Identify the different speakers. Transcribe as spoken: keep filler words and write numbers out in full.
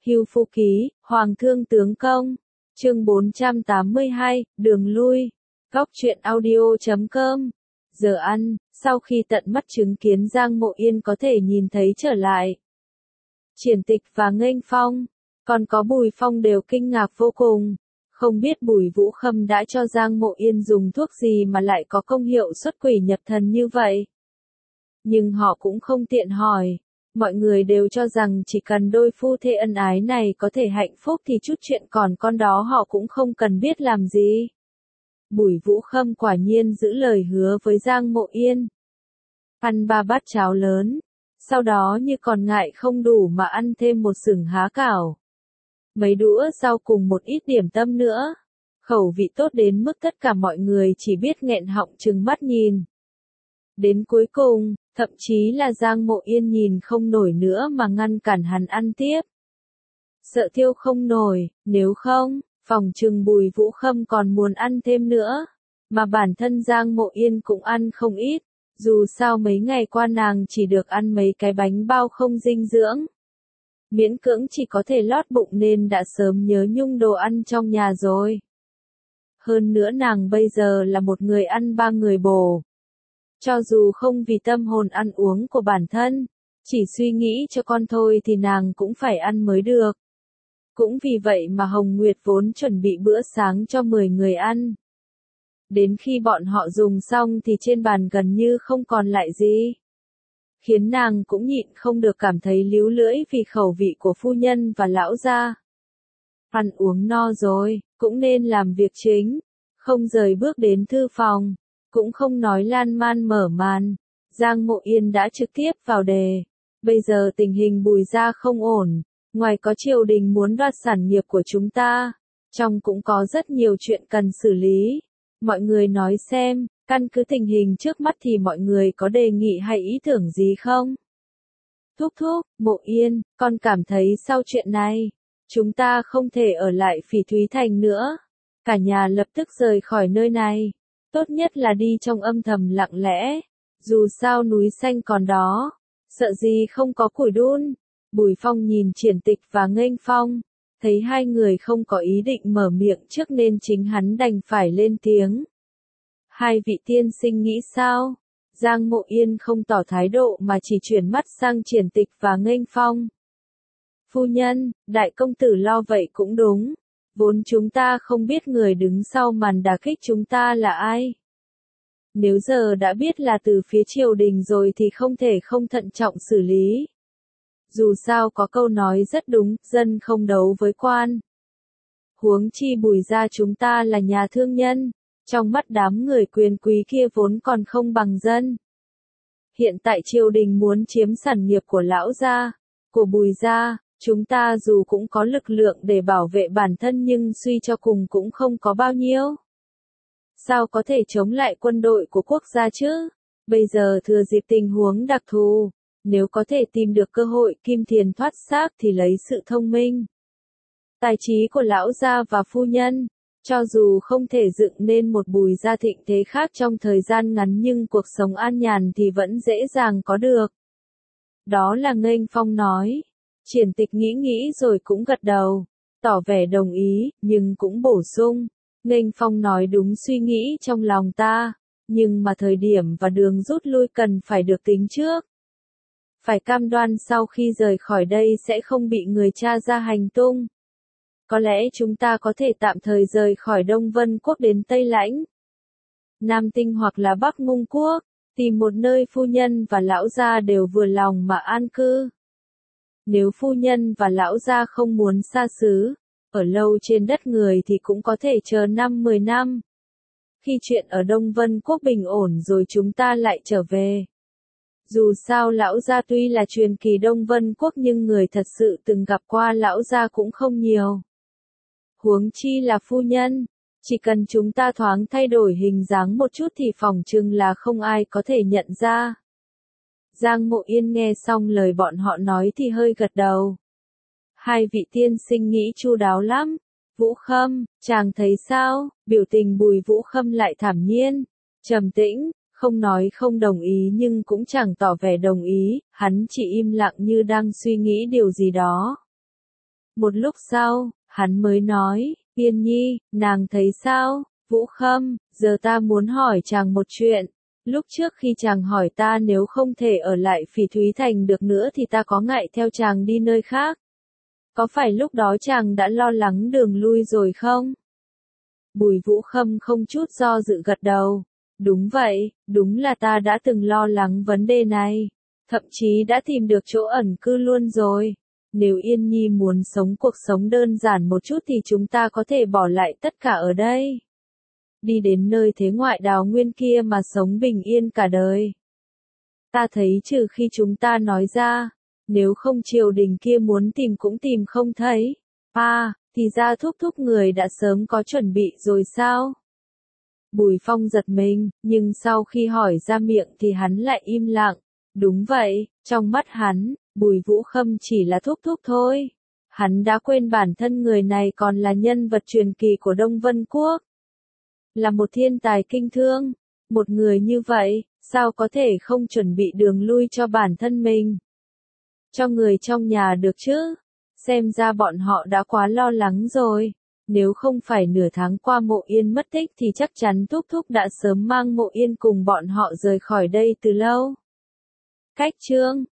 Speaker 1: Hưu Phu Ký, Hoàng Thương Tướng Công. Chương bốn trăm tám mươi hai, Đường Lui. Góc truyện audio chấm com. Giờ ăn, sau khi tận mắt chứng kiến Giang Mộ Yên có thể nhìn thấy trở lại. Triển Tịch và Nghênh Phong, còn có Bùi Phong đều kinh ngạc vô cùng. Không biết Bùi Vũ Khâm đã cho Giang Mộ Yên dùng thuốc gì mà lại có công hiệu xuất quỷ nhập thần như vậy. Nhưng họ cũng không tiện hỏi. Mọi người đều cho rằng chỉ cần đôi phu thê ân ái này có thể hạnh phúc thì chút chuyện còn con đó họ cũng không cần biết làm gì. Bùi Vũ Khâm quả nhiên giữ lời hứa với Giang Mộ Yên. Ăn ba bát cháo lớn, sau đó như còn ngại không đủ mà ăn thêm một sừng há cảo. Mấy đũa rau cùng một ít điểm tâm nữa. Khẩu vị tốt đến mức tất cả mọi người chỉ biết nghẹn họng trừng mắt nhìn. Đến cuối cùng, thậm chí là Giang Mộ Yên nhìn không nổi nữa mà ngăn cản hắn ăn tiếp. Sợ thiêu không nổi, nếu không, phòng trừng Bùi Vũ Khâm còn muốn ăn thêm nữa. Mà bản thân Giang Mộ Yên cũng ăn không ít, dù sao mấy ngày qua nàng chỉ được ăn mấy cái bánh bao không dinh dưỡng. Miễn cưỡng chỉ có thể lót bụng nên đã sớm nhớ nhung đồ ăn trong nhà rồi. Hơn nữa nàng bây giờ là một người ăn ba người bổ. Cho dù không vì tâm hồn ăn uống của bản thân, chỉ suy nghĩ cho con thôi thì nàng cũng phải ăn mới được. Cũng vì vậy mà Hồng Nguyệt vốn chuẩn bị bữa sáng cho mười người ăn. Đến khi bọn họ dùng xong thì trên bàn gần như không còn lại gì. Khiến nàng cũng nhịn không được cảm thấy líu lưỡi vì khẩu vị của phu nhân và lão gia. Ăn uống no rồi, cũng nên làm việc chính, không rời bước đến thư phòng, cũng không nói lan man mở màn. Giang Mộ Yên đã trực tiếp vào đề. Bây giờ tình hình Bùi gia không ổn, ngoài có triều đình muốn đoạt sản nghiệp của chúng ta, trong cũng có rất nhiều chuyện cần xử lý. Mọi người nói xem, căn cứ tình hình trước mắt thì mọi người có đề nghị hay ý tưởng gì không? Thúc thúc, Mộ Yên, con cảm thấy sau chuyện này, chúng ta không thể ở lại Phỉ Thúy Thành nữa. Cả nhà lập tức rời khỏi nơi này. Tốt nhất là đi trong âm thầm lặng lẽ. Dù sao núi xanh còn đó, sợ gì không có củi đun. Bùi Phong nhìn Triển Tịch và Nghênh Phong, thấy hai người không có ý định mở miệng trước nên chính hắn đành phải lên tiếng. Hai vị tiên sinh nghĩ sao? Giang Mộ Yên không tỏ thái độ mà chỉ chuyển mắt sang Triển Tịch và Nghênh Phong. Phu nhân, đại công tử lo vậy cũng đúng. Vốn chúng ta không biết người đứng sau màn đả kích chúng ta là ai. Nếu giờ đã biết là từ phía triều đình rồi thì không thể không thận trọng xử lý. Dù sao có câu nói rất đúng, dân không đấu với quan. Huống chi Bùi gia chúng ta là nhà thương nhân, trong mắt đám người quyền quý kia vốn còn không bằng dân. Hiện tại triều đình muốn chiếm sản nghiệp của lão gia, của Bùi gia, chúng ta dù cũng có lực lượng để bảo vệ bản thân nhưng suy cho cùng cũng không có bao nhiêu. Sao có thể chống lại quân đội của quốc gia chứ? Bây giờ thừa dịp tình huống đặc thù, nếu có thể tìm được cơ hội kim tiền thoát xác thì lấy sự thông minh, tài trí của lão gia và phu nhân, cho dù không thể dựng nên một Bùi gia thịnh thế khác trong thời gian ngắn nhưng cuộc sống an nhàn thì vẫn dễ dàng có được. Đó là Nghênh Phong nói. Triển Tịch nghĩ nghĩ rồi cũng gật đầu, tỏ vẻ đồng ý, nhưng cũng bổ sung. Nghênh Phong nói đúng suy nghĩ trong lòng ta, nhưng mà thời điểm và đường rút lui cần phải được tính trước. Phải cam đoan sau khi rời khỏi đây sẽ không bị người tra ra hành tung. Có lẽ chúng ta có thể tạm thời rời khỏi Đông Vân Quốc đến Tây Lãnh, Nam Tinh hoặc là Bắc Ngung Quốc, tìm một nơi phu nhân và lão gia đều vừa lòng mà an cư. Nếu phu nhân và lão gia không muốn xa xứ, ở lâu trên đất người thì cũng có thể chờ năm mười năm. Khi chuyện ở Đông Vân Quốc bình ổn rồi chúng ta lại trở về. Dù sao lão gia tuy là truyền kỳ Đông Vân Quốc nhưng người thật sự từng gặp qua lão gia cũng không nhiều. Huống chi là phu nhân, chỉ cần chúng ta thoáng thay đổi hình dáng một chút thì phỏng chừng là không ai có thể nhận ra. Giang Mộ Yên nghe xong lời bọn họ nói thì hơi gật đầu. Hai vị tiên sinh nghĩ chu đáo lắm. Vũ Khâm, chàng thấy sao? Biểu tình Bùi Vũ Khâm lại thản nhiên, trầm tĩnh, không nói không đồng ý nhưng cũng chẳng tỏ vẻ đồng ý, hắn chỉ im lặng như đang suy nghĩ điều gì đó. Một lúc sau, hắn mới nói, Yên Nhi, nàng thấy sao? Vũ Khâm, giờ ta muốn hỏi chàng một chuyện. Lúc trước khi chàng hỏi ta nếu không thể ở lại Phỉ Thúy Thành được nữa thì ta có ngại theo chàng đi nơi khác. Có phải lúc đó chàng đã lo lắng đường lui rồi không? Bùi Vũ Khâm không chút do dự gật đầu. Đúng vậy, đúng là ta đã từng lo lắng vấn đề này. Thậm chí đã tìm được chỗ ẩn cư luôn rồi. Nếu Yên Nhi muốn sống cuộc sống đơn giản một chút thì chúng ta có thể bỏ lại tất cả ở đây. Đi đến nơi thế ngoại đào nguyên kia mà sống bình yên cả đời. Ta thấy trừ khi chúng ta nói ra, nếu không triều đình kia muốn tìm cũng tìm không thấy. À, thì ra thúc thúc người đã sớm có chuẩn bị rồi sao? Bùi Phong giật mình, nhưng sau khi hỏi ra miệng thì hắn lại im lặng. Đúng vậy, trong mắt hắn, Bùi Vũ Khâm chỉ là thúc thúc thôi. Hắn đã quên bản thân người này còn là nhân vật truyền kỳ của Đông Vân Quốc. Là một thiên tài kinh thương. Một người như vậy, sao có thể không chuẩn bị đường lui cho bản thân mình? Cho người trong nhà được chứ? Xem ra bọn họ đã quá lo lắng rồi. Nếu không phải nửa tháng qua Mộ Yên mất tích thì chắc chắn thúc thúc đã sớm mang Mộ Yên cùng bọn họ rời khỏi đây từ lâu. Cách chương